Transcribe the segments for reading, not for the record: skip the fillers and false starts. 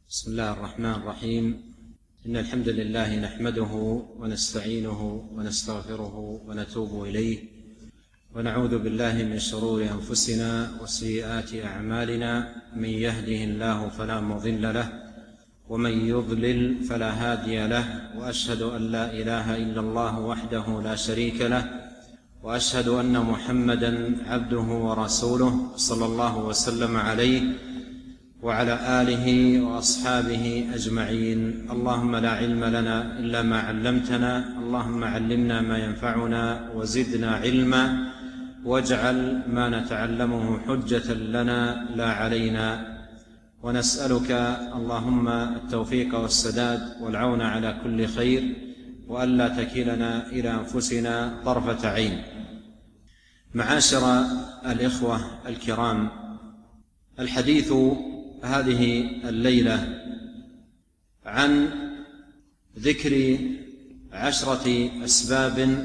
بسم الله الرحمن الرحيم. إن الحمد لله نحمده ونستعينه ونستغفره ونتوب إليه، ونعوذ بالله من شرور أنفسنا وسيئات أعمالنا. من يهده الله فلا مضل له، ومن يضلل فلا هادي له، وأشهد أن لا إله إلا الله وحده لا شريك له، وأشهد أن محمدًا عبده ورسوله صلى الله وسلم عليه وعلى آله وأصحابه أجمعين. اللهم لا علم لنا إلا ما علمتنا، اللهم علمنا ما ينفعنا وزدنا علما، واجعل ما نتعلمه حجة لنا لا علينا. ونسألك اللهم التوفيق والسداد والعون على كل خير، وألا تكلنا إلى أنفسنا طرفة عين. معاشر الإخوة الكرام، الحديث هذه الليلة عن ذكر 10 أسباب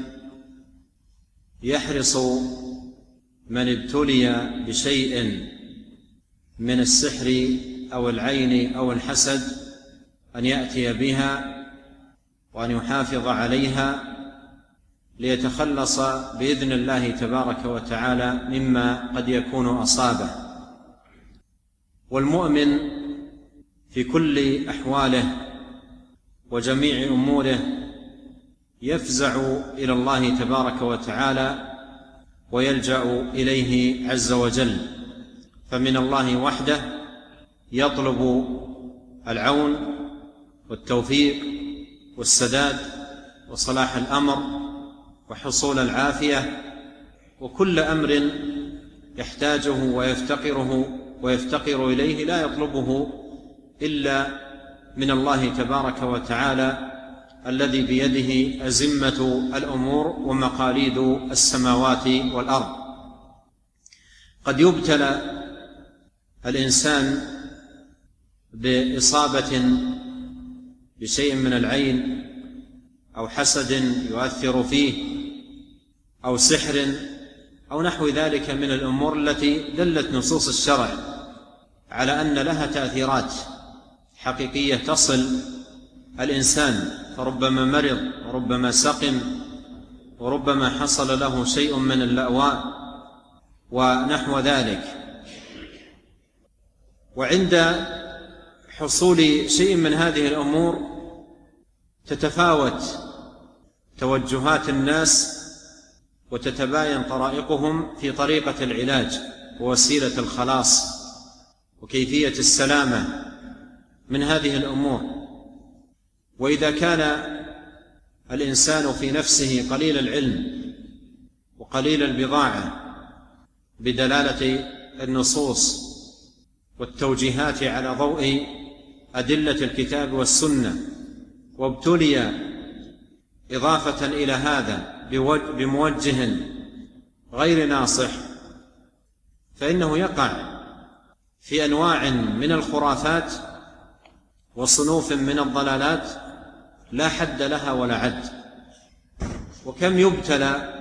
يحرص من ابتلي بشيء من السحر أو العين أو الحسد أن يأتي بها وأن يحافظ عليها ليتخلص بإذن الله تبارك وتعالى مما قد يكون أصابه. والمؤمن في كل أحواله وجميع أموره يفزع إلى الله تبارك وتعالى ويلجأ إليه عز وجل، فمن الله وحده يطلب العون والتوفيق والسداد وصلاح الأمر وحصول العافية، وكل أمر يحتاجه ويفتقر إليه لا يطلبه إلا من الله تبارك وتعالى الذي بيده أزمة الأمور ومقاليد السماوات والأرض. قد يبتلى الإنسان بإصابة بشيء من العين أو حسد يؤثر فيه أو سحر أو نحو ذلك من الأمور التي دلت نصوص الشرع على أن لها تأثيرات حقيقية تصل الإنسان، فربما مرض وربما سقم وربما حصل له شيء من اللأواء ونحو ذلك. وعند حصول شيء من هذه الأمور تتفاوت توجهات الناس وتتباين طرائقهم في طريقة العلاج ووسيلة الخلاص وكيفية السلامة من هذه الأمور. وإذا كان الإنسان في نفسه قليل العلم وقليل البضاعة بدلالة النصوص والتوجيهات على ضوء أدلة الكتاب والسنة، وابتلي إضافة إلى هذا بموجه غير ناصح، فإنه يقع في أنواع من الخرافات وصنوف من الضلالات لا حد لها ولا عد. وكم يبتلى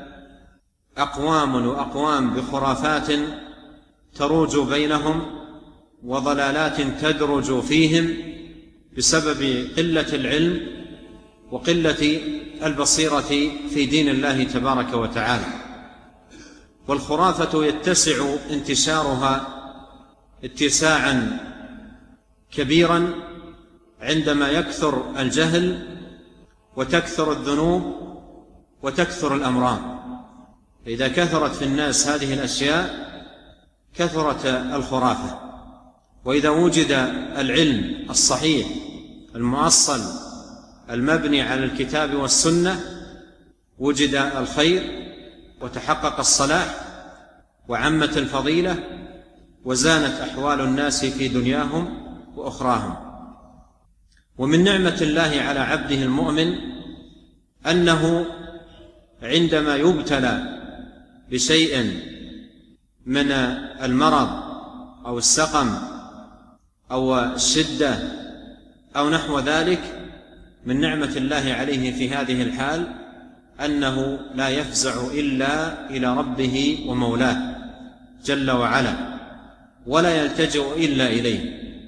أقوام بخرافات تروج بينهم وضلالات تدرج فيهم بسبب قلة العلم وقلة البصيرة في دين الله تبارك وتعالى. والخرافة يتسع انتشارها اتساعا كبيرا عندما يكثر الجهل وتكثر الذنوب وتكثر الأمراض. فإذا كثرت في الناس هذه الأشياء كثرت الخرافة. وإذا وجد العلم الصحيح المؤصل المبني على الكتاب والسنة وجد الخير وتحقق الصلاح وعمت الفضيلة وزانت أحوال الناس في دنياهم وأخراهم. ومن نعمة الله على عبده المؤمن أنه عندما يبتلى بشيء من المرض أو السقم أو الشدة أو نحو ذلك، من نعمة الله عليه في هذه الحال أنه لا يفزع إلا إلى ربه ومولاه جل وعلا، ولا يلتجئ إلا إليه،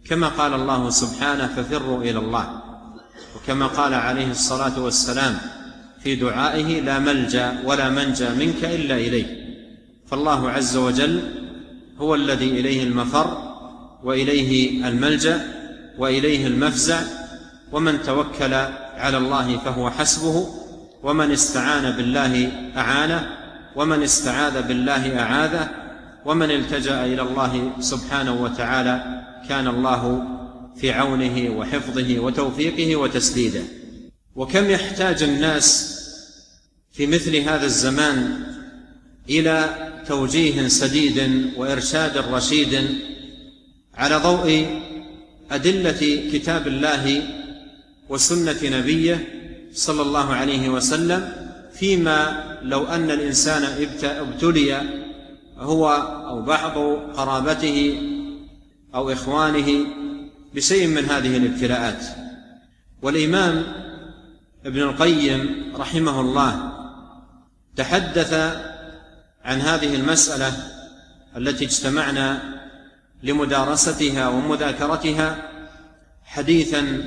كما قال الله سبحانه: ففروا إلى الله، وكما قال عليه الصلاة والسلام في دعائه: لا ملجأ ولا منجى منك إلا إليه. فالله عز وجل هو الذي إليه المفر وإليه الملجأ وإليه المفزع، ومن توكل على الله فهو حسبه، ومن استعان بالله أعانه، ومن استعاذ بالله أعاذه، ومن التجأ إلى الله سبحانه وتعالى كان الله في عونه وحفظه وتوفيقه وتسديده. وكم يحتاج الناس في مثل هذا الزمان إلى توجيه سديد وإرشاد رشيد على ضوء أدلة كتاب الله وسنة نبيه صلى الله عليه وسلم، فيما لو أن الإنسان ابتلي هو أو بعض قرابته أو إخوانه بشيء من هذه الابتلاءات. والإمام ابن القيم رحمه الله تحدث عن هذه المسألة التي اجتمعنا لمدارستها ومذاكرتها حديثا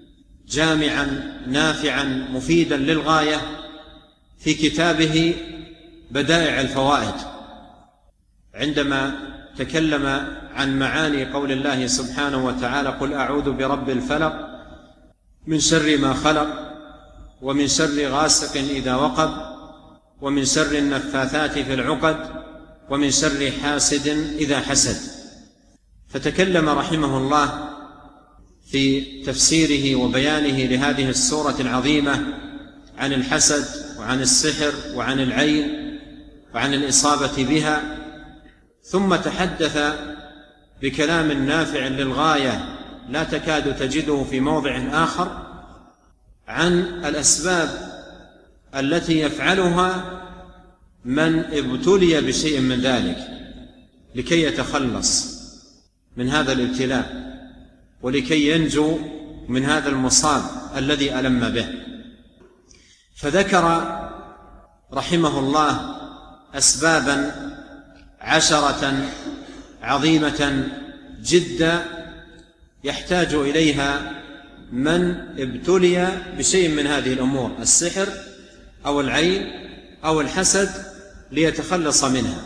جامعا نافعا مفيدا للغاية في كتابه بدائع الفوائد، عندما تكلم عن معاني قول الله سبحانه وتعالى: قل أعوذ برب الفلق من شر ما خلق، ومن شر غاسق إذا وقب، ومن شر النفاثات في العقد، ومن شر حاسد إذا حسد. فتكلم رحمه الله في تفسيره وبيانه لهذه السورة العظيمة عن الحسد وعن السحر وعن العين وعن الإصابة بها، ثم تحدث بكلام نافع للغاية لا تكاد تجده في موضع آخر عن الأسباب التي يفعلها من ابتلي بشيء من ذلك لكي يتخلص من هذا الابتلاء ولكي ينجو من هذا المصاب الذي ألم به. فذكر رحمه الله أسبابا 10 عظيمة جدا يحتاج إليها من ابتلي بشيء من هذه الأمور، السحر أو العين أو الحسد، ليتخلص منها.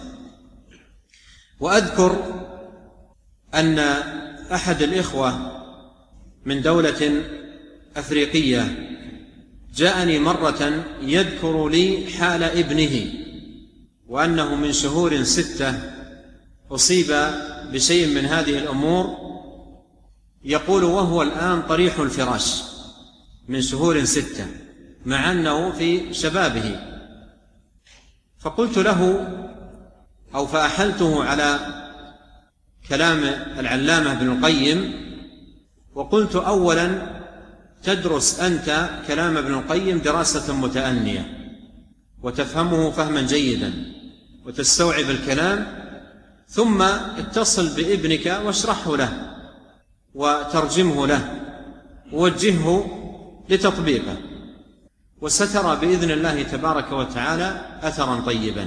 وأذكر أن أحد الإخوة من دولة أفريقية جاءني مرة يذكر لي حال ابنه، وأنه من شهور 6 أصيب بشيء من هذه الأمور، يقول وهو الآن طريح الفراش من شهور 6، مع أنه في شبابه. فقلت له أو فأحلته على كلام العلامة ابن القيم، وقلت: أولا تدرس أنت كلام ابن القيم دراسة متأنية وتفهمه فهما جيدا وتستوعب الكلام، ثم اتصل بابنك واشرحه له وترجمه له ووجهه لتطبيقه، وسترى بإذن الله تبارك وتعالى أثرا طيبا.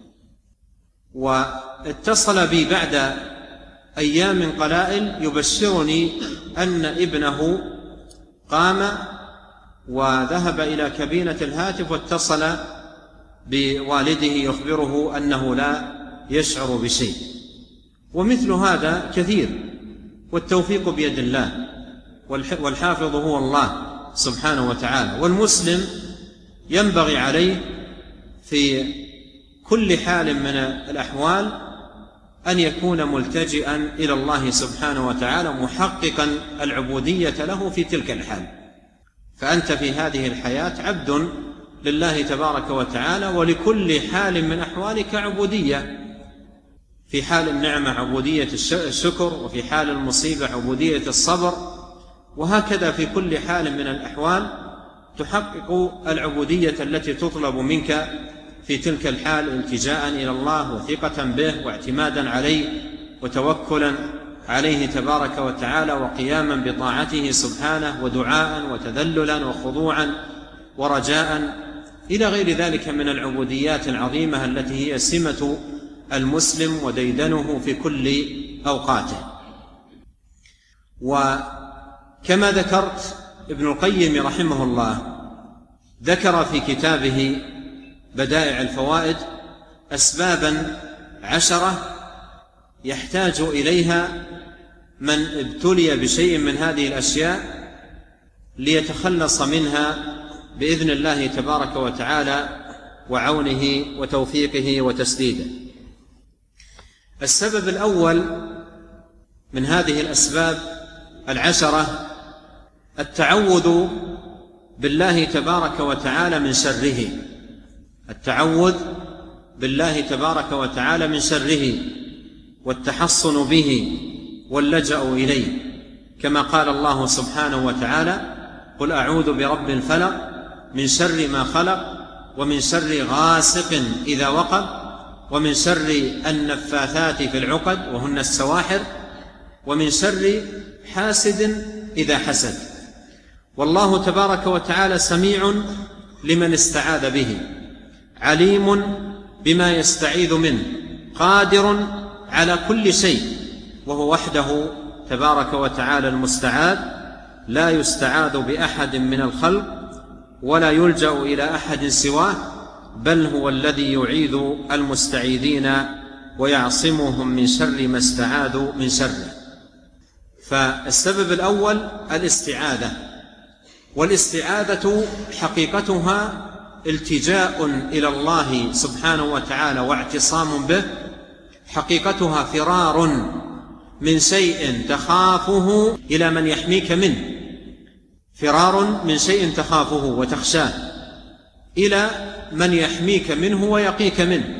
واتصل بي بعد أيام قلائل يبشرني أن ابنه قام وذهب إلى كابينة الهاتف واتصل بوالده يخبره أنه لا يشعر بشيء. ومثل هذا كثير، والتوفيق بيد الله، والحافظ هو الله سبحانه وتعالى. والمسلم ينبغي عليه في كل حال من الأحوال أن يكون ملتجئا إلى الله سبحانه وتعالى، محققا العبودية له في تلك الحال. فأنت في هذه الحياة عبد لله تبارك وتعالى، ولكل حال من أحوالك عبودية. في حال النعمة عبودية الشكر، وفي حال المصيبة عبودية الصبر، وهكذا في كل حال من الأحوال تحقق العبودية التي تطلب منك في تلك الحال، التجاء إلى الله وثقة به واعتمادا عليه وتوكلا عليه تبارك وتعالى، وقياما بطاعته سبحانه، ودعاء وتذللا وخضوعا ورجاء إلى غير ذلك من العبوديات العظيمة التي هي سمة المسلم وديدنه في كل أوقاته. وكما ذكرت ابن القيم رحمه الله ذكر في كتابه بدائع الفوائد أسبابا 10 يحتاج إليها من ابتلي بشيء من هذه الأشياء ليتخلص منها بإذن الله تبارك وتعالى وعونه وتوفيقه وتسديده. السبب الأول من هذه الأسباب 10 التعوذ بالله تبارك وتعالى من شره، التعوذ بالله تبارك وتعالى من شره والتحصن به واللجأ إليه، كما قال الله سبحانه وتعالى: قل أعوذ برب الفلق من شر ما خلق ومن شر غاسق إذا وقب ومن شر النفاثات في العقد وهن السواحر ومن شر حاسد إذا حسد. والله تبارك وتعالى سميع لمن استعاذ به، عليم بما يستعيذ منه، قادر على كل شيء، وهو وحده تبارك وتعالى المستعاذ، لا يستعاذ بأحد من الخلق ولا يلجأ إلى أحد سواه، بل هو الذي يعيذ المستعيذين ويعصمهم من شر ما استعاذوا من شره. فالسبب الأول الاستعاذة، والاستعاذة حقيقتها التجاء إلى الله سبحانه وتعالى واعتصام به، حقيقتها فرار من شيء تخافه إلى من يحميك منه، فرار من شيء تخافه وتخشاه إلى من يحميك منه ويقيك منه،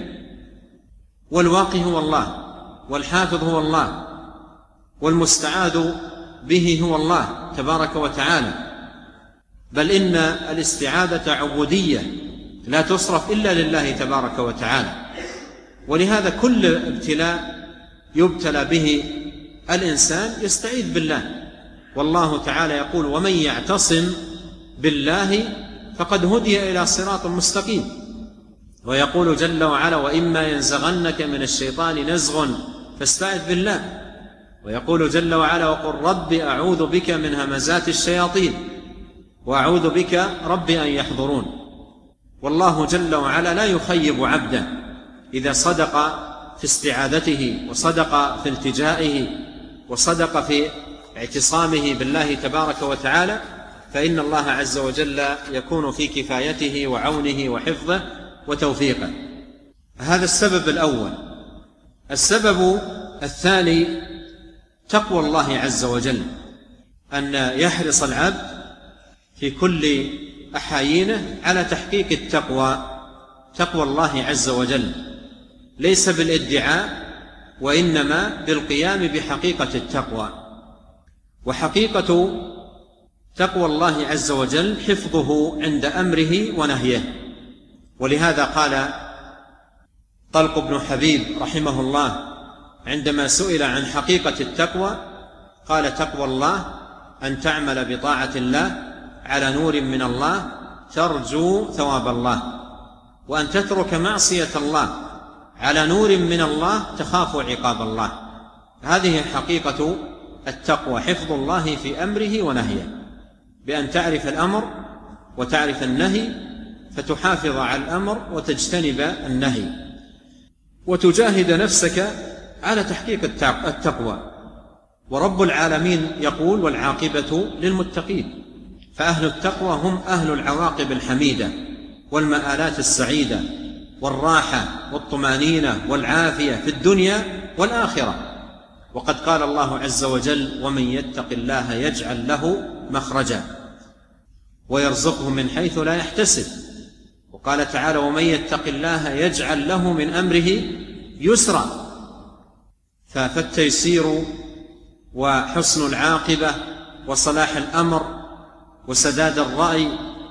والواقي هو الله، والحافظ هو الله، والمستعاذ به هو الله تبارك وتعالى. بل إن الاستعاذة عبودية لا تصرف إلا لله تبارك وتعالى، ولهذا كل ابتلاء يبتلى به الإنسان يستعيذ بالله، والله تعالى يقول: ومن يعتصم بالله فقد هدي إلى صراط مستقيم. ويقول جل وعلا: وإما ينزغنك من الشيطان نزغ فاستعذ بالله. ويقول جل وعلا: وقل رب أعوذ بك من همزات الشياطين وأعوذ بك رب أن يحضرون. والله جل وعلا لا يخيب عبده إذا صدق في استعاذته وصدق في التجائه وصدق في اعتصامه بالله تبارك وتعالى، فإن الله عز وجل يكون في كفايته وعونه وحفظه وتوفيقه. هذا السبب الأول. السبب الثاني تقوى الله عز وجل، أن يحرص العبد في كل أحايينه على تحقيق التقوى، تقوى الله عز وجل، ليس بالادعاء وإنما بالقيام بحقيقة التقوى. وحقيقة تقوى الله عز وجل حفظه عند أمره ونهيه. ولهذا قال طلق بن حبيب رحمه الله عندما سئل عن حقيقة التقوى قال: تقوى الله أن تعمل بطاعة الله على نور من الله ترجو ثواب الله، وأن تترك معصية الله على نور من الله تخاف عقاب الله. هذه حقيقة التقوى، حفظ الله في أمره ونهيه، بأن تعرف الأمر وتعرف النهي فتحافظ على الأمر وتجتنب النهي، وتجاهد نفسك على تحقيق التقوى. ورب العالمين يقول: والعاقبة للمتقين. فأهل التقوى هم أهل العواقب الحميدة والمآلات السعيدة والراحة والطمانينة والعافية في الدنيا والآخرة. وقد قال الله عز وجل: ومن يتق الله يجعل له مخرجا ويرزقه من حيث لا يحتسب. وقال تعالى: ومن يتق الله يجعل له من أمره يسرا. فالتيسير وحسن العاقبة وصلاح الأمر وسداد الرأي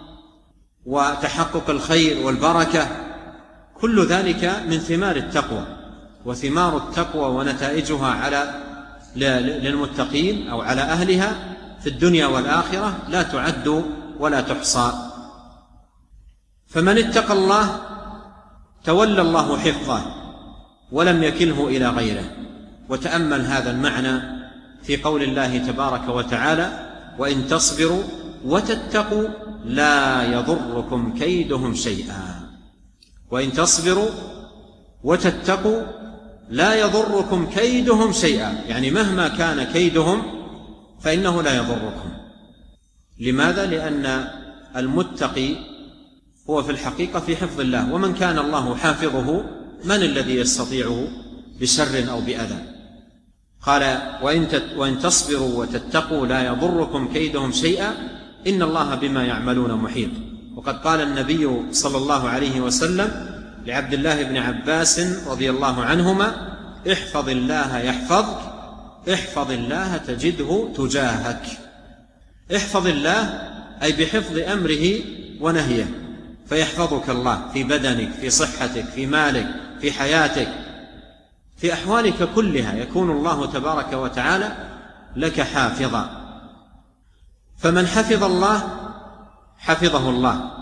وتحقق الخير والبركة كل ذلك من ثمار التقوى. وثمار التقوى ونتائجها للمتقين أو على أهلها في الدنيا والآخرة لا تعد ولا تحصى. فمن اتقى الله تولى الله حفظه ولم يكله إلى غيره. وتأمل هذا المعنى في قول الله تبارك وتعالى: وإن تصبروا وتتقوا لا يضركم كيدهم شيئا. وإن تصبروا وتتقوا لا يضركم كيدهم شيئا، يعني مهما كان كيدهم فإنه لا يضركم. لماذا؟ لأن المتقي هو في الحقيقة في حفظ الله، ومن كان الله حافظه من الذي يستطيعه بشر أو بأذى؟ قال: وإن تصبروا وتتقوا لا يضركم كيدهم شيئا إن الله بما يعملون محيط. وقد قال النبي صلى الله عليه وسلم لعبد الله بن عباس رضي الله عنهما: احفظ الله يحفظك، احفظ الله تجده تجاهك. احفظ الله أي بحفظ أمره ونهيه، فيحفظك الله في بدنك، في صحتك، في مالك، في حياتك، في أحوالك كلها يكون الله تبارك وتعالى لك حافظا. فمن حفظ الله حفظه الله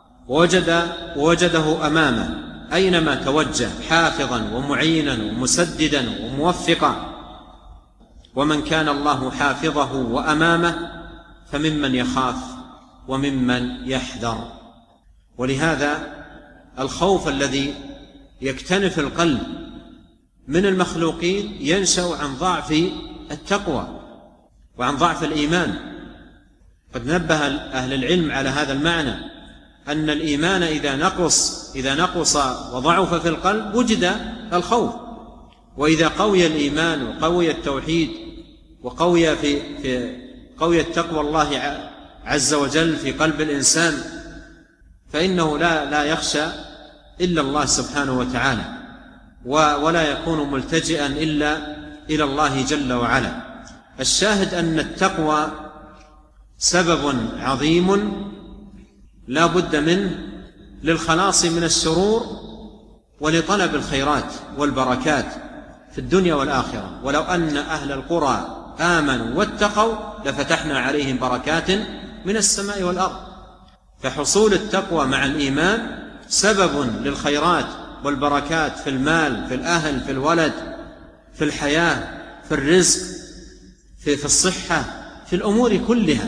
ووجده أمامه أينما توجه، حافظا ومعينا ومسددا وموفقا. ومن كان الله حافظه وأمامه فممن يخاف وممن يحذر. ولهذا الخوف الذي يكتنف القلب من المخلوقين ينشأ عن ضعف التقوى وعن ضعف الإيمان. قد نبه أهل العلم على هذا المعنى، أن الإيمان إذا نقص وضعف في القلب وجد الخوف، وإذا قوي الإيمان وقوي التوحيد وقوي قوي التقوى الله عز وجل في قلب الإنسان فإنه لا يخشى إلا الله سبحانه وتعالى، ولا يكون ملتجئا إلا إلى الله جل وعلا. الشاهد أن التقوى سبب عظيم لا بد منه للخلاص من الشرور ولطلب الخيرات والبركات في الدنيا والآخرة. ولو أن أهل القرى آمنوا واتقوا لفتحنا عليهم بركات من السماء والأرض. فحصول التقوى مع الإيمان سبب للخيرات والبركات في المال، في الأهل، في الولد، في الحياة، في الرزق، في الصحة، في الأمور كلها.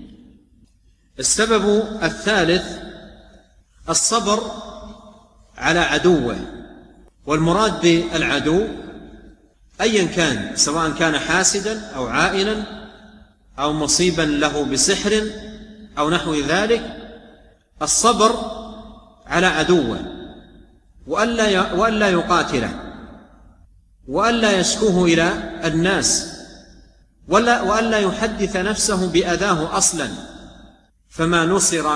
السبب الثالث الصبر على عدوه. والمراد بالعدو أيا كان، سواء كان حاسدا أو عائلا أو مصيبا له بسحر أو نحو ذلك، الصبر على عدوه وألا يقاتله وألا يشكوه إلى الناس وألا يحدث نفسه بأذاه أصلا. فما نصر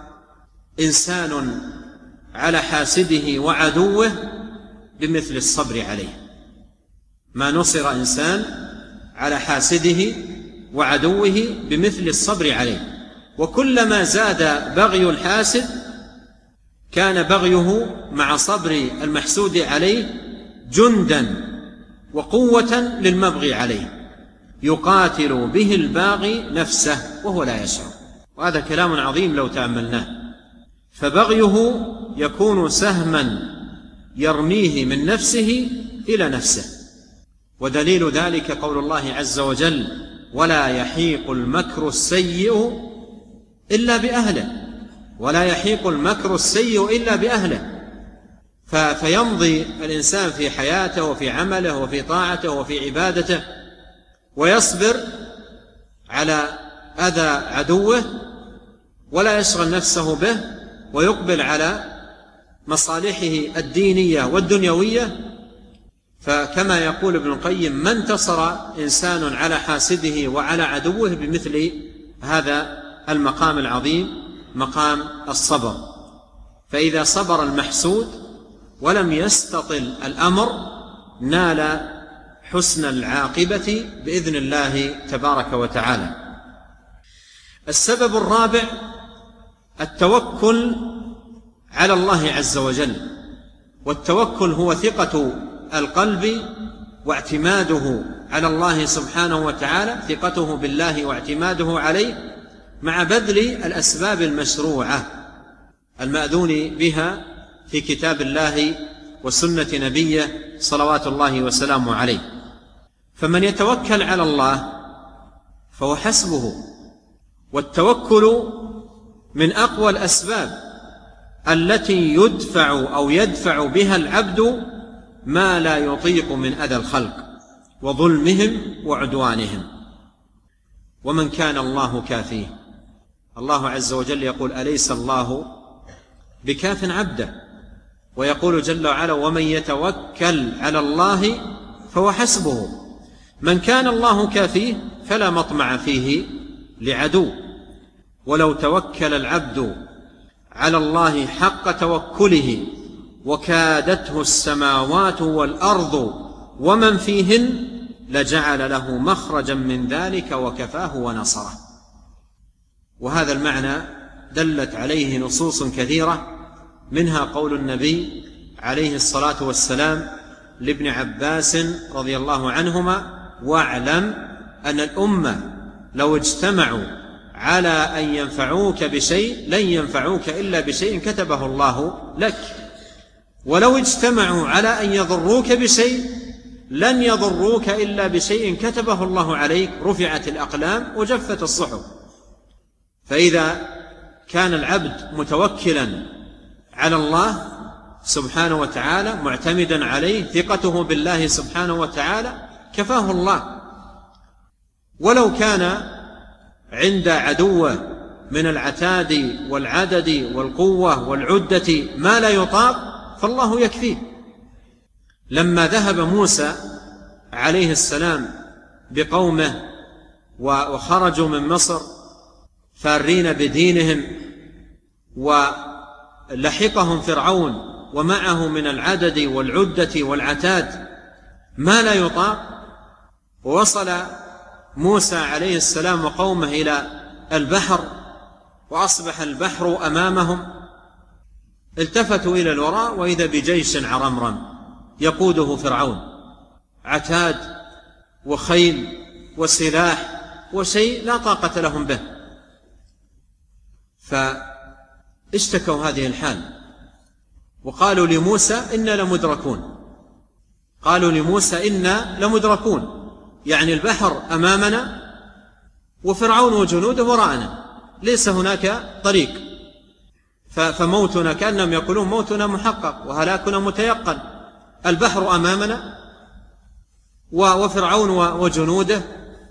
إنسان على حاسده وعدوه بمثل الصبر عليه. ما نصر إنسان على حاسده وعدوه بمثل الصبر عليه. وكلما زاد بغي الحاسد كان بغيه مع صبر المحسود عليه جندا وقوة للمبغي عليه، يقاتل به الباغي نفسه وهو لا يشعر. وهذا كلام عظيم لو تأملناه. فبغيه يكون سهما يرميه من نفسه إلى نفسه. ودليل ذلك قول الله عز وجل: ولا يحيق المكر السيء إلا بأهله. ولا يحيق المكر السيء إلا بأهله. فيمضي الإنسان في حياته وفي عمله وفي طاعته وفي عبادته ويصبر على أذى عدوه ولا يشغل نفسه به، ويقبل على مصالحه الدينية والدنيوية. فكما يقول ابن القيم: ما انتصر إنسان على حاسده وعلى عدوه بمثل هذا المقام العظيم، مقام الصبر. فإذا صبر المحسود ولم يستطل الأمر نال حسن العاقبة بإذن الله تبارك وتعالى. السبب الرابع التوكل على الله عز وجل. والتوكل هو ثقة القلب واعتماده على الله سبحانه وتعالى، ثقته بالله واعتماده عليه مع بذل الأسباب المشروعة المأذون بها في كتاب الله وسنة نبيه صلوات الله وسلامه عليه. فمن يتوكل على الله فهو حسبه. والتوكل من أقوى الأسباب التي يدفع بها العبد ما لا يطيق من أذى الخلق وظلمهم وعدوانهم. ومن كان الله كافيه. الله عز وجل يقول: أليس الله بكاف عبده؟ ويقول جل وعلا: ومن يتوكل على الله فهو حسبه. من كان الله كافيه فلا مطمع فيه لعدو. ولو توكل العبد على الله حق توكله وكادته السماوات والأرض ومن فيهن لجعل له مخرجا من ذلك وكفاه ونصره. وهذا المعنى دلت عليه نصوص كثيرة، منها قول النبي عليه الصلاة والسلام لابن عباس رضي الله عنهما: واعلم أن الأمة لو اجتمعوا على أن ينفعوك بشيء لن ينفعوك إلا بشيء كتبه الله لك، ولو اجتمعوا على أن يضروك بشيء لن يضروك إلا بشيء كتبه الله عليك. رفعت الأقلام وجفت الصحف. فإذا كان العبد متوكلا على الله سبحانه وتعالى معتمدا عليه، ثقته بالله سبحانه وتعالى، كفاه الله. ولو كان عند عدوه من العتاد والعدد والقوة والعدة ما لا يطاق فالله يكفيه. لما ذهب موسى عليه السلام بقومه وخرجوا من مصر فارين بدينهم، ولحقهم فرعون ومعه من العدد والعدة والعتاد ما لا يطاق، ووصل موسى عليه السلام وقومه إلى البحر وأصبح البحر أمامهم، التفتوا إلى الوراء وإذا بجيش عرمرم يقوده فرعون، عتاد وخيل وسلاح وشيء لا طاقة لهم به. فاشتكوا هذه الحال وقالوا لموسى: إنا لمدركون. قالوا لموسى: إنا لمدركون، يعني البحر أمامنا وفرعون وجنوده وراءنا، ليس هناك طريق، فموتنا، كأنهم يقولون موتنا محقق وهلاكنا متيقن. البحر أمامنا وفرعون وجنوده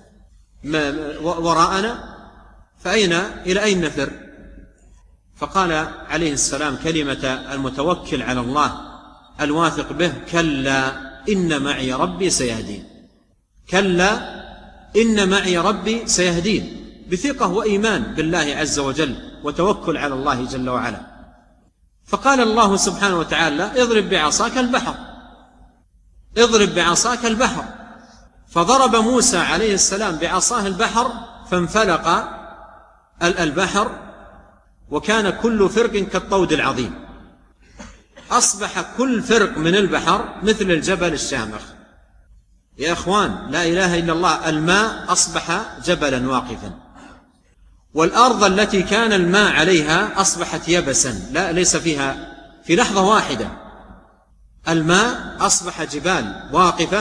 وراءنا، إلى أين نفر؟ فقال عليه السلام كلمة المتوكل على الله الواثق به: كلا إن معي ربي سيهدين. كلا إن معي ربي سيهدين، بثقة وإيمان بالله عز وجل وتوكل على الله جل وعلا. فقال الله سبحانه وتعالى: اضرب بعصاك البحر، اضرب بعصاك البحر. فضرب موسى عليه السلام بعصاه البحر فانفلق البحر، وكان كل فرق كالطود العظيم. أصبح كل فرق من البحر مثل الجبل الشامخ. يا أخوان، لا إله إلا الله، الماء أصبح جبلا واقفا، والأرض التي كان الماء عليها أصبحت يبسا، ليس فيها في لحظة واحدة. الماء أصبح جبال واقفة،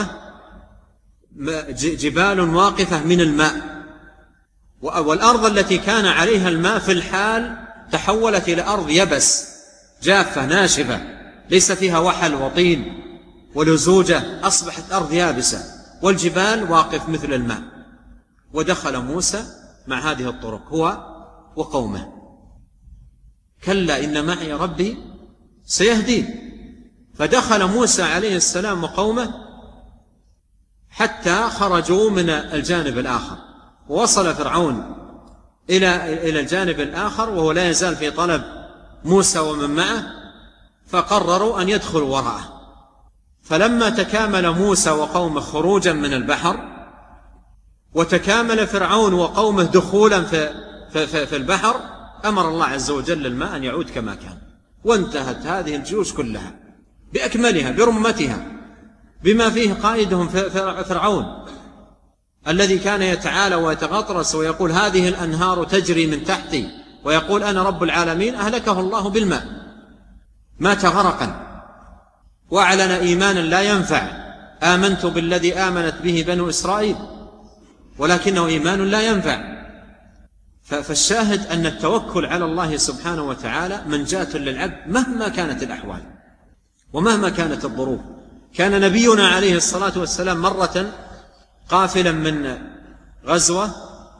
جبال واقفة من الماء، والأرض التي كان عليها الماء في الحال تحولت إلى أرض يبس جافة ناشفة ليس فيها وحل وطين ولزوجة، أصبحت أرض يابسة والجبال واقف مثل الماء. ودخل موسى مع هذه الطرق هو وقومه. كلا إن معي ربي سيهدين. فدخل موسى عليه السلام وقومه حتى خرجوا من الجانب الآخر، ووصل فرعون إلى الجانب الآخر وهو لا يزال في طلب موسى ومن معه، فقرروا أن يدخلوا وراءه. فلما تكامل موسى وقومه خروجا من البحر، وتكامل فرعون وقومه دخولا في البحر، أمر الله عز وجل الماء أن يعود كما كان، وانتهت هذه الجيوش كلها بأكملها برمتها، بما فيه قائدهم فرعون الذي كان يتعالى ويتغطرس ويقول: هذه الأنهار تجري من تحتي، ويقول: أنا رب العالمين. أهلكه الله بالماء، مات غرقا، وأعلن إيمانا لا ينفع: آمنت بالذي آمنت به بنو إسرائيل. ولكنه إيمان لا ينفع. فالشاهد أن التوكل على الله سبحانه وتعالى منجاة للعبد مهما كانت الأحوال ومهما كانت الظروف. كان نبينا عليه الصلاة والسلام مرة قافلا من غزوة،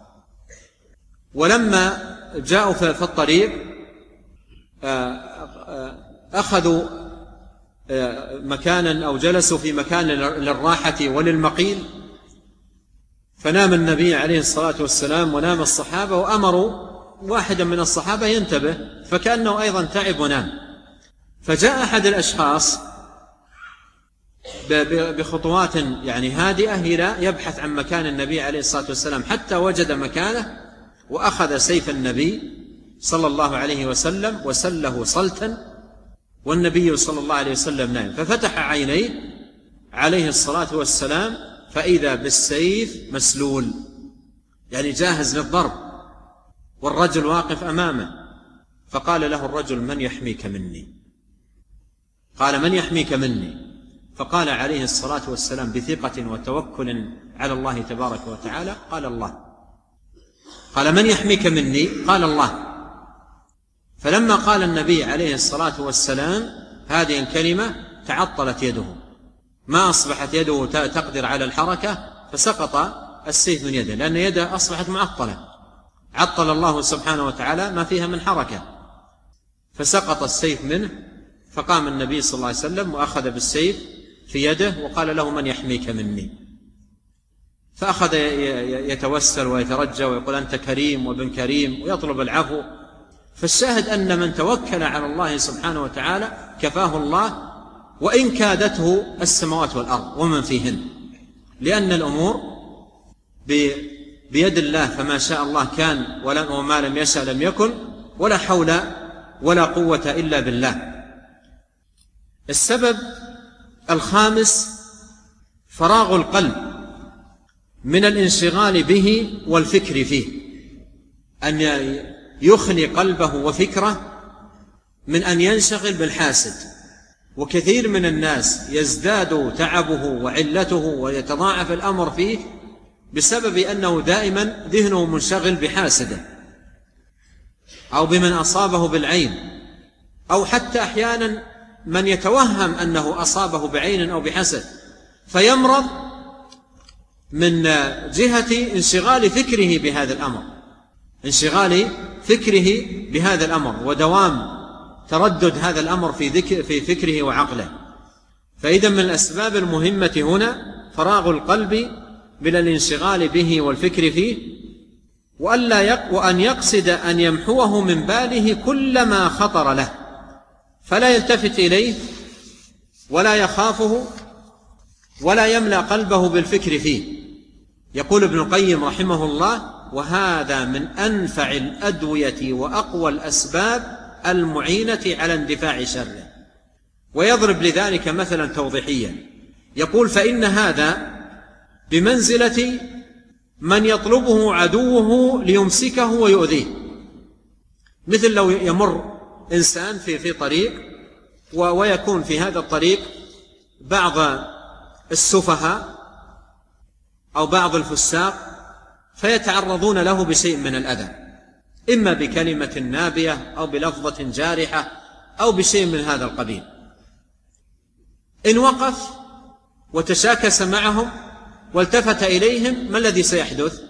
ولما جاءوا في الطريق أخذوا مكانا أو جلسوا في مكان للراحة وللمقيل، فنام النبي عليه الصلاة والسلام ونام الصحابة، وأمروا واحدا من الصحابة ينتبه، فكأنه أيضا تعب ونام. فجاء أحد الأشخاص بخطوات يعني هادئة إلى يبحث عن مكان النبي عليه الصلاة والسلام، حتى وجد مكانه وأخذ سيف النبي صلى الله عليه وسلم وسله صلتا، والنبي صلى الله عليه وسلم نائم. ففتح عينيه عليه الصلاة والسلام فإذا بالسيف مسلول، يعني جاهز للضرب، والرجل واقف أمامه. فقال له الرجل: من يحميك مني؟ قال: من يحميك مني؟ فقال عليه الصلاة والسلام بثقة وتوكل على الله تبارك وتعالى: قال الله. قال: من يحميك مني؟ قال الله. فلما قال النبي عليه الصلاة والسلام هذه الكلمة تعطلت يده، ما أصبحت يده تقدر على الحركة، فسقط السيف من يده، لأن يده أصبحت معطلة، عطل الله سبحانه وتعالى ما فيها من حركة، فسقط السيف منه. فقام النبي صلى الله عليه وسلم وأخذ بالسيف في يده وقال له: من يحميك مني؟ فأخذ يتوسل ويترجى ويقول: أنت كريم وابن كريم، ويطلب العفو. فالشاهد أن من توكل على الله سبحانه وتعالى كفاه الله، وإن كادته السماوات والأرض ومن فيهن، لأن الأمور بيد الله، فما شاء الله كان وما لم يشأ لم يكن، ولا حول ولا قوة إلا بالله. السبب الخامس فراغ القلب من الانشغال به والفكر فيه، أن يخلي قلبه وفكره من أن ينشغل بالحاسد. وكثير من الناس يزداد تعبه وعلته ويتضاعف الأمر فيه بسبب أنه دائما ذهنه منشغل بحاسده أو بمن أصابه بالعين، أو حتى أحيانا من يتوهم أنه أصابه بعين أو بحسد، فيمرض من جهة انشغال فكره بهذا الأمر، انشغال فكره بهذا الأمر ودوام تردد هذا الأمر في فكره وعقله. فإذا من الأسباب المهمة هنا فراغ القلب من الانشغال به والفكر فيه، وأن يقصد أن يمحوه من باله كل ما خطر له، فلا يلتفت إليه ولا يخافه ولا يملأ قلبه بالفكر فيه. يقول ابن القيم رحمه الله: وهذا من أنفع الأدوية وأقوى الأسباب المعينة على اندفاع شره. ويضرب لذلك مثلا توضيحيا، يقول: فإن هذا بمنزلة من يطلبه عدوه ليمسكه ويؤذيه. مثل لو يمر إنسان في طريق، ويكون في هذا الطريق بعض السفهاء أو بعض الفساق، فيتعرضون له بشيء من الأذى، إما بكلمة نابية أو بلفظة جارحة أو بشيء من هذا القبيل. إن وقف وتشاكس معهم والتفت إليهم، ما الذي سيحدث؟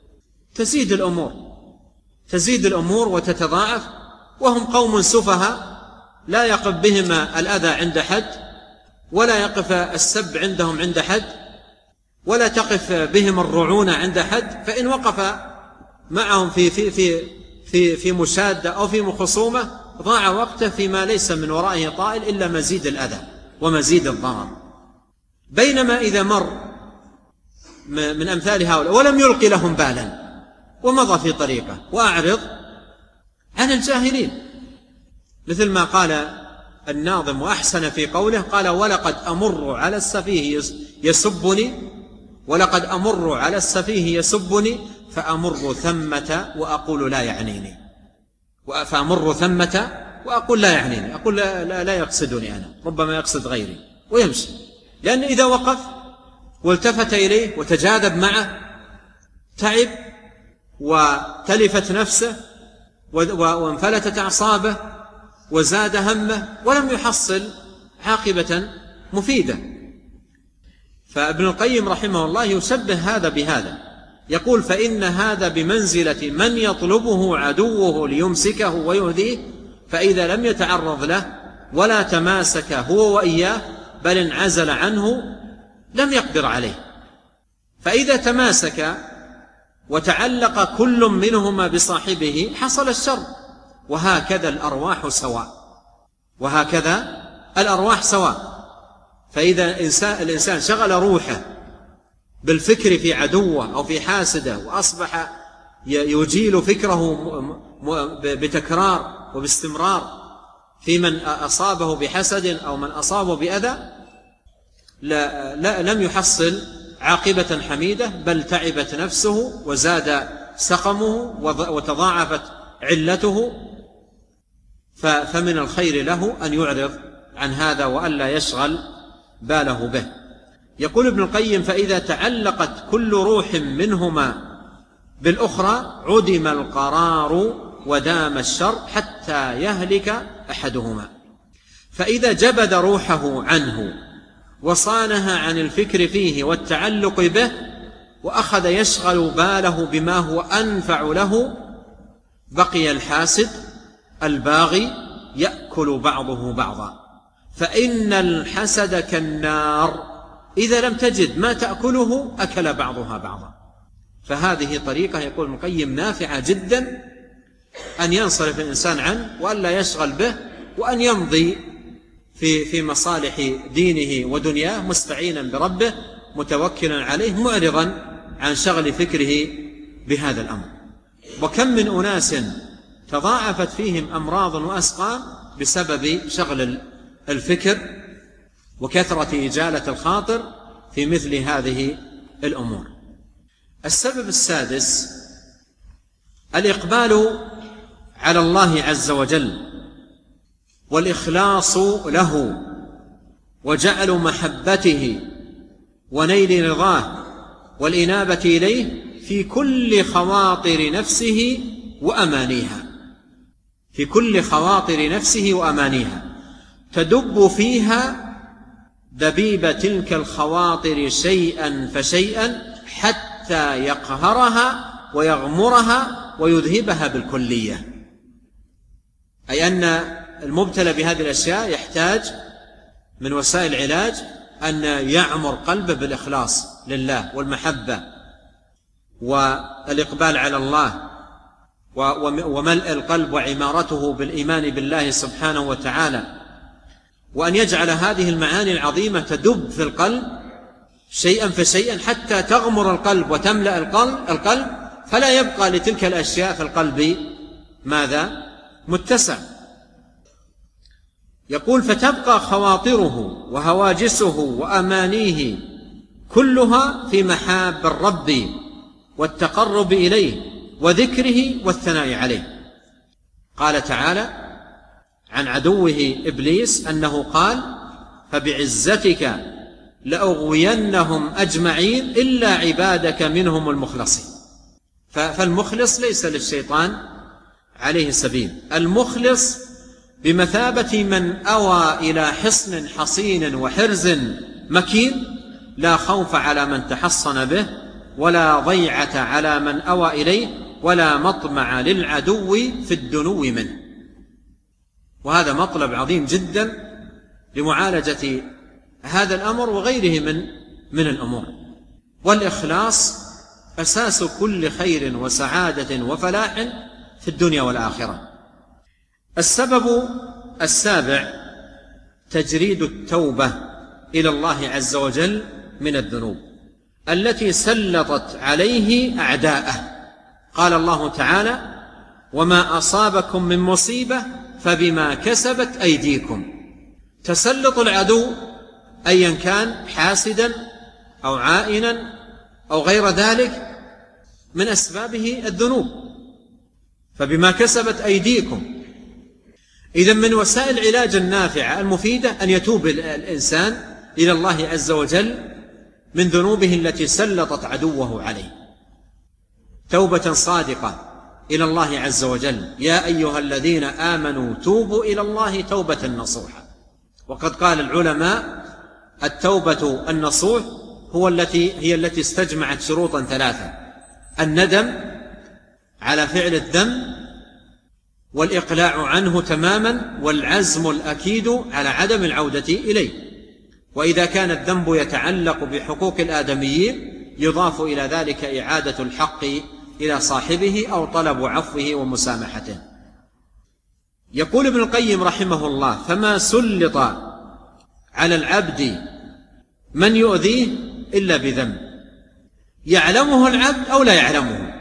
تزيد الأمور وتتضاعف، وهم قوم سفهاء لا يقف بهم الأذى عند حد، ولا يقف السب عندهم عند حد، ولا تقف بهم الرعونة عند حد. فإن وقف معهم في مشادة أو في خصومة ضاع وقته فيما ليس من ورائه طائل إلا مزيد الأذى ومزيد الضرر. بينما إذا مر من أمثال هؤلاء ولم يلقي لهم بالا ومضى في طريقه وأعرض عن الجاهلين، مثل ما قال الناظم وأحسن في قوله، قال: ولقد أمر على السفيه يسبني فأمر ثمة وأقول لا يعنيني، أقول لا يقصدني أنا، ربما يقصد غيري، ويمشي. لأن إذا وقف والتفت إليه وتجاذب معه تعب وتلفت نفسه وانفلتت أعصابه وزاد همه ولم يحصل عاقبة مفيدة. فابن القيم رحمه الله يشبه هذا بهذا، يقول: فإن هذا بمنزلة من يطلبه عدوه ليمسكه ويؤذيه، فإذا لم يتعرض له ولا تماسك هو وإياه بل انعزل عنه لم يقدر عليه. فإذا تماسك وتعلق كل منهما بصاحبه حصل الشر. وهكذا الأرواح سواء، وهكذا الأرواح سواء. فإذا الإنسان شغل روحه بالفكر في عدوه أو في حاسده وأصبح يجيل فكره بتكرار وباستمرار في من أصابه بحسد أو من أصابه بأذى، لم يحصل عاقبة حميدة، بل تعبت نفسه وزاد سقمه وتضاعفت علته. فمن الخير له أن يعرض عن هذا وألا يشغل باله به. يقول ابن القيم: فإذا تعلقت كل روح منهما بالأخرى عدم القرار ودام الشر حتى يهلك أحدهما. فإذا جبد روحه عنه وصانها عن الفكر فيه والتعلق به وأخذ يشغل باله بما هو أنفع له، بقي الحاسد الباغي يأكل بعضه بعضا. فإن الحسد كالنار، إذا لم تجد ما تأكله أكل بعضها بعضا. فهذه طريقة يقول ابن القيم نافعة جدا، أن ينصرف الإنسان عنه وأن لا يشغل به، وأن يمضي في مصالح دينه ودنياه مستعينا بربه متوكلا عليه معرضا عن شغل فكره بهذا الأمر. وكم من أناس تضاعفت فيهم أمراض وأسقام بسبب شغل الفكر وكثرة إجالة الخاطر في مثل هذه الأمور. السبب السادس الإقبال على الله عز وجل والإخلاص له وجعل محبته ونيل رضاه والإنابة إليه في كل خواطر نفسه وأمانيها، في كل خواطر نفسه وأمانيها، تدب فيها دبيب تلك الخواطر شيئا فشيئا حتى يقهرها ويغمرها ويذهبها بالكلية. أي أن المبتلى بهذه الأشياء يحتاج من وسائل العلاج أن يعمر قلبه بالإخلاص لله والمحبة والإقبال على الله، وملء القلب وعمارته بالإيمان بالله سبحانه وتعالى، وأن يجعل هذه المعاني العظيمة تدب في القلب شيئا فشيئا حتى تغمر القلب وتملأ القلب، فلا يبقى لتلك الأشياء في القلب ماذا؟ متسع. يقول: فتبقى خواطره وهواجسه وأمانيه كلها في محاب الرب والتقرب إليه وذكره والثناء عليه. قال تعالى عن عدوه إبليس أنه قال: فبعزتك لأغوينهم أجمعين إلا عبادك منهم المخلصين. فالمخلص ليس للشيطان عليه سبيل، المخلص بمثابة من أوى إلى حصن حصين وحرز مكين، لا خوف على من تحصن به ولا ضيعة على من أوى إليه ولا مطمع للعدو في الدنو منه. وهذا مطلب عظيم جدا لمعالجة هذا الأمر وغيره من الأمور. والإخلاص أساس كل خير وسعادة وفلاح في الدنيا والآخرة. السبب السابع تجريد التوبة إلى الله عز وجل من الذنوب التي سلطت عليه أعداءه. قال الله تعالى: وما أصابكم من مصيبة فبما كسبت أيديكم. تسلط العدو أيا كان حاسدا أو عائنا أو غير ذلك من أسبابه الذنوب، فبما كسبت أيديكم. إذن من وسائل العلاج النافعة المفيدة أن يتوب الإنسان إلى الله عز وجل من ذنوبه التي سلطت عدوه عليه. توبة صادقة إلى الله عز وجل: يا أيها الذين آمنوا توبوا إلى الله توبة نصوحا. وقد قال العلماء: التوبة النصوح هي التي استجمعت شروطا ثلاثة: الندم على فعل الذنب، والإقلاع عنه تماما، والعزم الأكيد على عدم العودة إليه. وإذا كان الذنب يتعلق بحقوق الآدميين يضاف إلى ذلك إعادة الحق إلى صاحبه أو طلب عفوه ومسامحته. يقول ابن القيم رحمه الله: فما سلط على العبد من يؤذيه إلا بذنب يعلمه العبد أو لا يعلمه،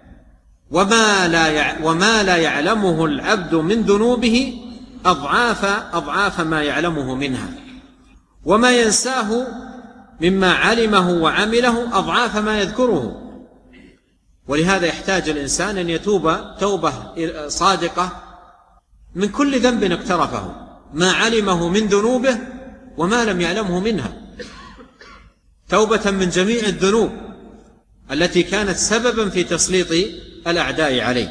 وما لا يعلمه العبد من ذنوبه أضعاف ما يعلمه منها، وما ينساه مما علمه وعمله أضعاف ما يذكره. ولهذا يحتاج الإنسان أن يتوب توبة صادقة من كل ذنب اقترفه، ما علمه من ذنوبه وما لم يعلمه منها، توبة من جميع الذنوب التي كانت سببا في تسليط الأعداء عليه.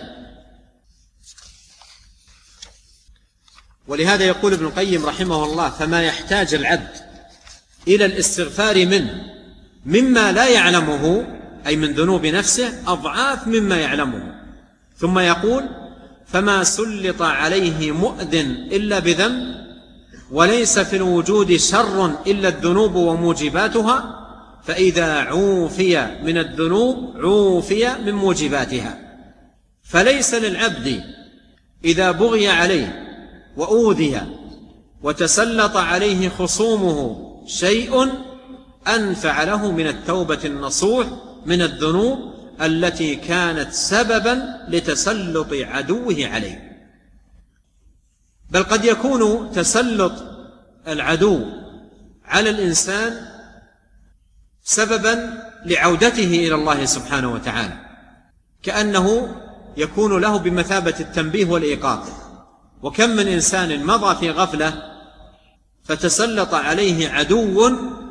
ولهذا يقول ابن القيم رحمه الله: فما يحتاج العبد إلى الاستغفار منه مما لا يعلمه، أي من ذنوب نفسه، أضعاف مما يعلمه. ثم يقول: فما سلط عليه مؤذن إلا بذنب، وليس في الوجود شر إلا الذنوب وموجباتها، فإذا عوفي من الذنوب عوفي من موجباتها. فليس للعبد إذا بغي عليه وأوذي وتسلط عليه خصومه شيء أنفع له من التوبة النصوح من الذنوب التي كانت سببا لتسلط عدوه عليه. بل قد يكون تسلط العدو على الإنسان سببا لعودته إلى الله سبحانه وتعالى، كأنه يكون له بمثابة التنبيه والإيقاظ. وكم من إنسان مضى في غفلة فتسلط عليه عدو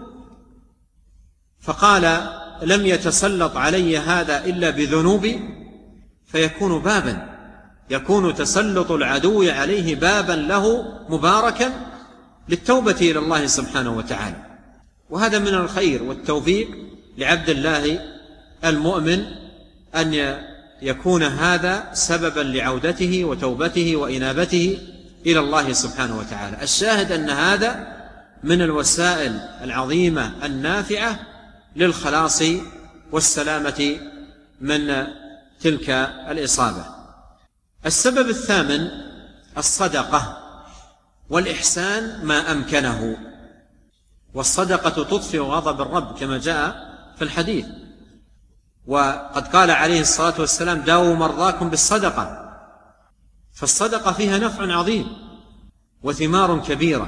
فقال: لم يتسلط علي هذا إلا بذنوبي، فيكون بابا، يكون تسلط العدو عليه بابا له مباركا للتوبة إلى الله سبحانه وتعالى. وهذا من الخير والتوفيق لعبد الله المؤمن أن يكون هذا سببا لعودته وتوبته وإنابته إلى الله سبحانه وتعالى. الشاهد أن هذا من الوسائل العظيمة النافعة للخلاص والسلامة من تلك الإصابة. السبب الثامن: الصدقة والإحسان ما أمكنه. والصدقة تطفئ غضب الرب كما جاء في الحديث. وقد قال عليه الصلاة والسلام: داووا مرضاكم بالصدقة. فالصدقة فيها نفع عظيم وثمار كبيرة.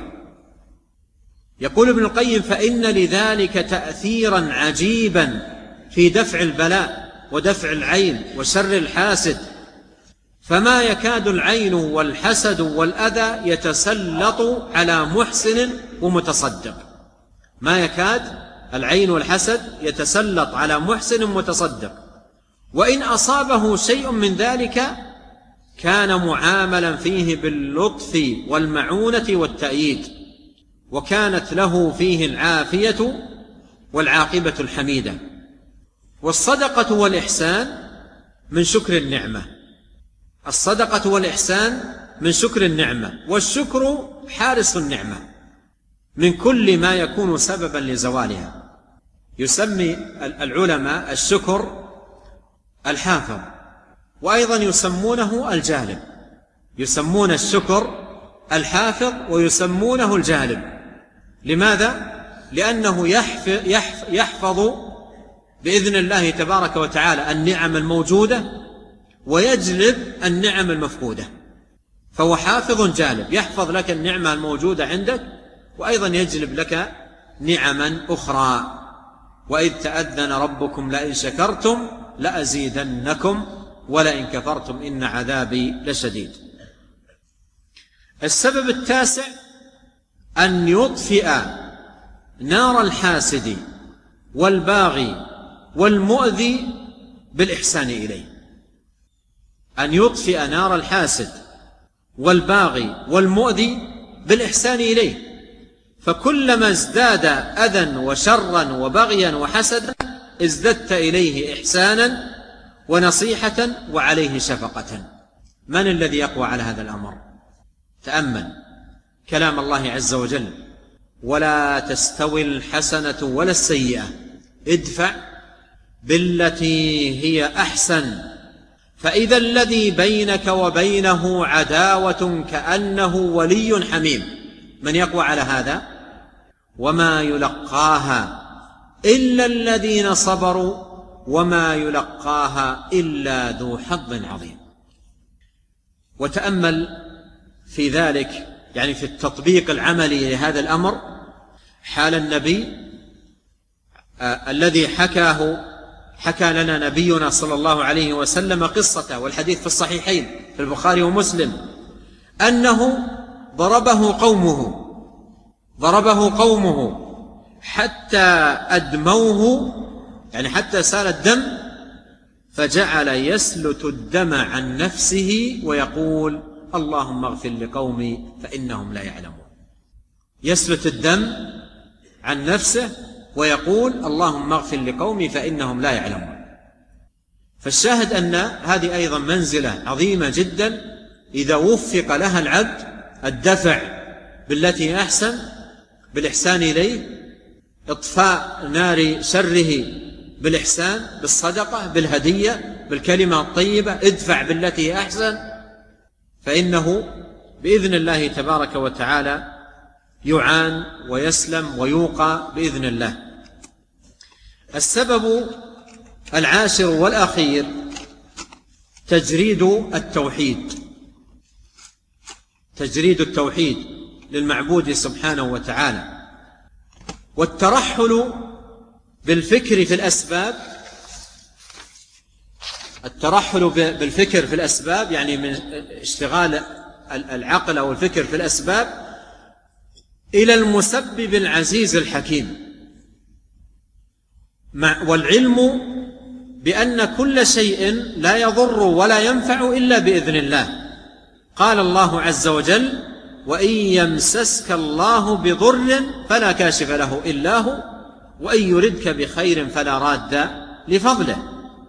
يقول ابن القيم: فإن لذلك تأثيرا عجيبا في دفع البلاء ودفع العين وشر الحاسد، فما يكاد العين والحسد والأذى يتسلط على محسن ومتصدق. ما يكاد العين والحسد يتسلط على محسن متصدق، وإن أصابه شيء من ذلك كان معاملا فيه باللطف والمعونة والتأييد، وكانت له فيه العافية والعاقبة الحميدة. والصدقة والإحسان من شكر النعمة. الصدقة والإحسان من شكر النعمة، والشكر حارس النعمة من كل ما يكون سببا لزوالها. يسمي العلماء الشكر الحافظ، وأيضا يسمونه الجالب. يسمون الشكر الحافظ ويسمونه الجالب. لماذا؟ لأنه يحفظ بإذن الله تبارك وتعالى النعم الموجودة ويجلب النعم المفقودة. فهو حافظ جالب، يحفظ لك النعمة الموجودة عندك وأيضا يجلب لك نعما أخرى. وإذ تأذن ربكم لئن شكرتم لأزيدنكم ولئن كفرتم إن عذابي لشديد. السبب التاسع: أن يطفئ نار الحاسد والباغي والمؤذي بالإحسان إليه، أن يطفئ نار الحاسد والباغي والمؤذي بالإحسان إليه، فكلما ازداد أذى وشرا وبغيا وحسدا ازددت إليه إحسانا ونصيحة وعليه شفقة. من الذي يقوى على هذا الأمر؟ تأمل كلام الله عز وجل: ولا تستوي الحسنة ولا السيئة ادفع بالتي هي أحسن فإذا الذي بينك وبينه عداوة كأنه ولي حميم. من يقوى على هذا؟ وما يلقاها إلا الذين صبروا وما يلقاها إلا ذو حظ عظيم. وتأمل في ذلك، يعني في التطبيق العملي لهذا الأمر، حال النبي الذي حكى لنا نبينا صلى الله عليه وسلم قصته، والحديث في الصحيحين في البخاري ومسلم، أنه ضربه قومه حتى أدموه، يعني حتى سال الدم، فجعل يسلت الدم عن نفسه ويقول: اللهم اغفر لقومي فإنهم لا يعلمون. يسلت الدم عن نفسه ويقول: اللهم اغفر لقومي فإنهم لا يعلمون. فالشاهد أن هذه أيضا منزلة عظيمة جدا إذا وفق لها العبد، الدفع بالتي أحسن بالإحسان إليه، إطفاء نار شره بالإحسان، بالصدقة، بالهدية، بالكلمة الطيبة، ادفع بالتي أحسن، فإنه بإذن الله تبارك وتعالى يعان ويسلم ويوقى بإذن الله. السبب العاشر والأخير تجريد التوحيد للمعبود سبحانه وتعالى، والترحل بالفكر في الأسباب. الترحل بالفكر في الأسباب يعني من اشتغال العقل أو الفكر في الأسباب إلى المسبب العزيز الحكيم، والعلم بأن كل شيء لا يضر ولا ينفع إلا بإذن الله. قال الله عز وجل: وإن يمسسك الله بضر فلا كاشف له إلا هو وإن يردك بخير فلا راد لفضله.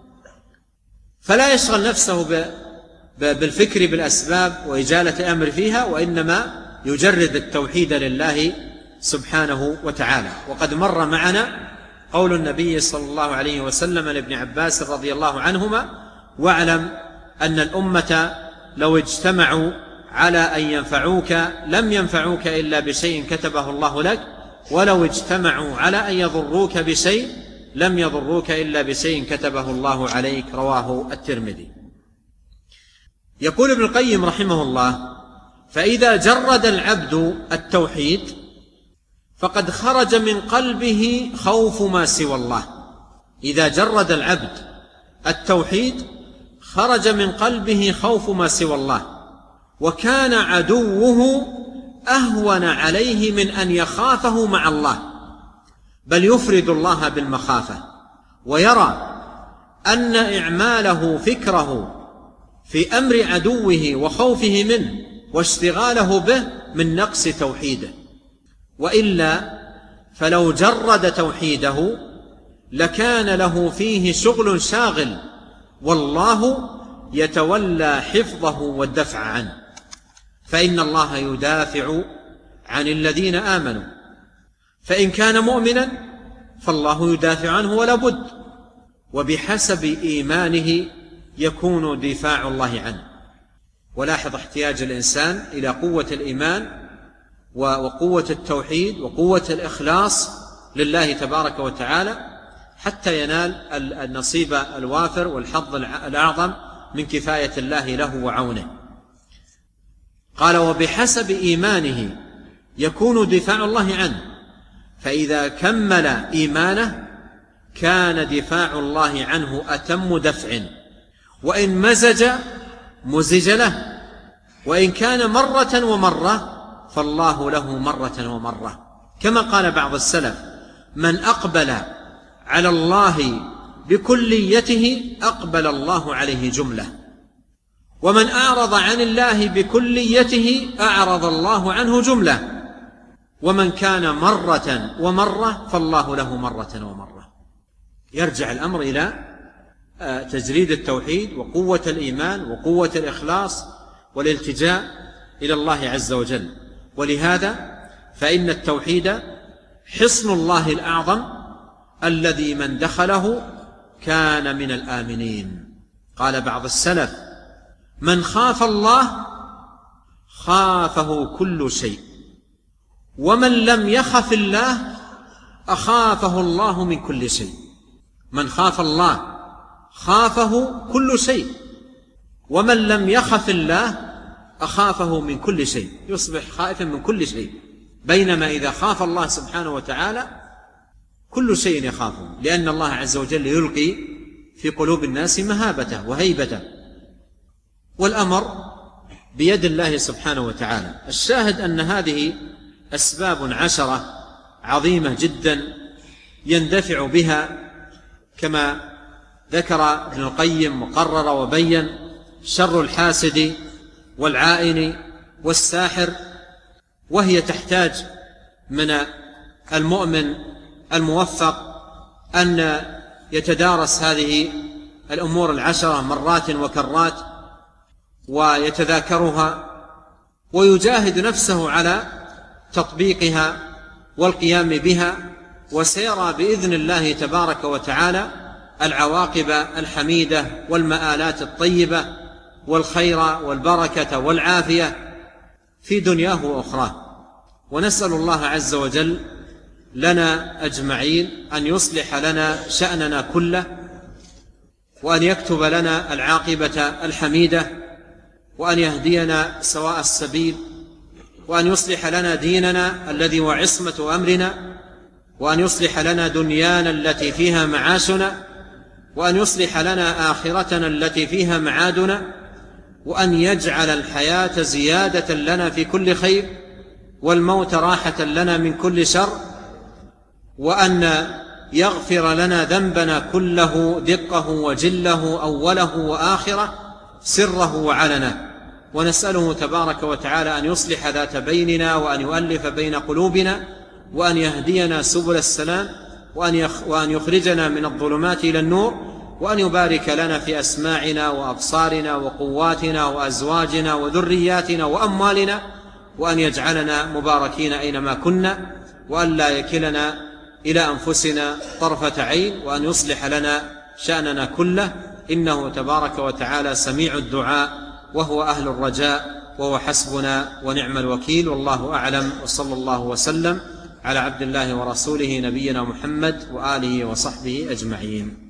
فلا يشغل نفسه بالفكر بالأسباب وإجالة أمر فيها، وإنما يجرد التوحيد لله سبحانه وتعالى. وقد مر معنا قول النبي صلى الله عليه وسلم لابن عباس رضي الله عنهما: واعلم أن الأمة لو اجتمعوا على أن ينفعوك لم ينفعوك إلا بشيء كتبه الله لك، ولو اجتمعوا على أن يضروك بشيء لم يضروك إلا بشيء كتبه الله عليك. رواه الترمذي. يقول ابن القيم رحمه الله: فإذا جرد العبد التوحيد فقد خرج من قلبه خوف ما سوى الله. إذا جرد العبد التوحيد خرج من قلبه خوف ما سوى الله، وكان عدوه أهون عليه من أن يخافه مع الله، بل يفرد الله بالمخافة، ويرى أن إعماله فكره في أمر عدوه وخوفه منه واشتغاله به من نقص توحيده. وإلا فلو جرد توحيده لكان له فيه شغل شاغل، والله يتولى حفظه والدفع عنه، فإن الله يدافع عن الذين آمنوا، فإن كان مؤمنا فالله يدافع عنه ولا بد، وبحسب إيمانه يكون دفاع الله عنه. ولاحظ احتياج الإنسان إلى قوة الإيمان وقوة التوحيد وقوة الإخلاص لله تبارك وتعالى حتى ينال النصيب الوافر والحظ الأعظم من كفاية الله له وعونه. قال: وبحسب إيمانه يكون دفاع الله عنه، فإذا كمل إيمانه كان دفاع الله عنه أتم دفع، وإن مزج له، وإن كان مرة ومرة فالله له مرة ومرة. كما قال بعض السلف: من أقبل على الله بكليته أقبل الله عليه جملة، ومن أعرض عن الله بكليته أعرض الله عنه جملة، ومن كان مرة ومرة فالله له مرة ومرة. يرجع الأمر إلى تجريد التوحيد وقوة الإيمان وقوة الإخلاص والالتجاء إلى الله عز وجل. ولهذا فإن التوحيد حصن الله الأعظم الذي من دخله كان من الآمنين. قال بعض السلف: من خاف الله خافه كل شيء، ومن لم يخف الله أخافه الله من كل شيء. من خاف الله خافه كل شيء، ومن لم يخف الله أخافه من كل شيء، يصبح خائفا من كل شيء. بينما إذا خاف الله سبحانه وتعالى كل شيء يخافه، لأن الله عز وجل يلقي في قلوب الناس مهابته وهيبته، والأمر بيد الله سبحانه وتعالى. الشاهد أن هذه أسباب 10 عظيمة جدا يندفع بها، كما ذكر ابن القيم وقرر وبين، شر الحاسد والعائن والساحر، وهي تحتاج من المؤمن الموفق أن يتدارس هذه الأمور 10 مرات وكرات ويتذاكرها ويجاهد نفسه على تطبيقها والقيام بها، وسيرى بإذن الله تبارك وتعالى العواقب الحميدة والمآلات الطيبة والخير والبركة والعافية في دنياه وأخراه. ونسأل الله عز وجل لنا أجمعين أن يصلح لنا شأننا كله، وأن يكتب لنا العاقبة الحميدة، وأن يهدينا سواء السبيل، وأن يصلح لنا ديننا الذي هو عصمة أمرنا، وأن يصلح لنا دنيانا التي فيها معاشنا، وأن يصلح لنا آخرتنا التي فيها معادنا، وأن يجعل الحياة زيادة لنا في كل خير، والموت راحة لنا من كل شر، وأن يغفر لنا ذنبنا كله دقه وجله أوله وآخره سره وعلنه. ونسأله تبارك وتعالى أن يصلح ذات بيننا، وأن يؤلف بين قلوبنا، وأن يهدينا سبل السلام، وأن يخرجنا من الظلمات إلى النور، وأن يبارك لنا في أسماعنا وأبصارنا وقواتنا وأزواجنا وذرياتنا وأموالنا، وأن يجعلنا مباركين أينما كنا، وأن لا يكلنا إلى أنفسنا طرفة عين، وأن يصلح لنا شأننا كله، إنه تبارك وتعالى سميع الدعاء وهو أهل الرجاء، وهو حسبنا ونعم الوكيل. والله أعلم، وصلى الله وسلم على عبد الله ورسوله نبينا محمد وآله وصحبه أجمعين.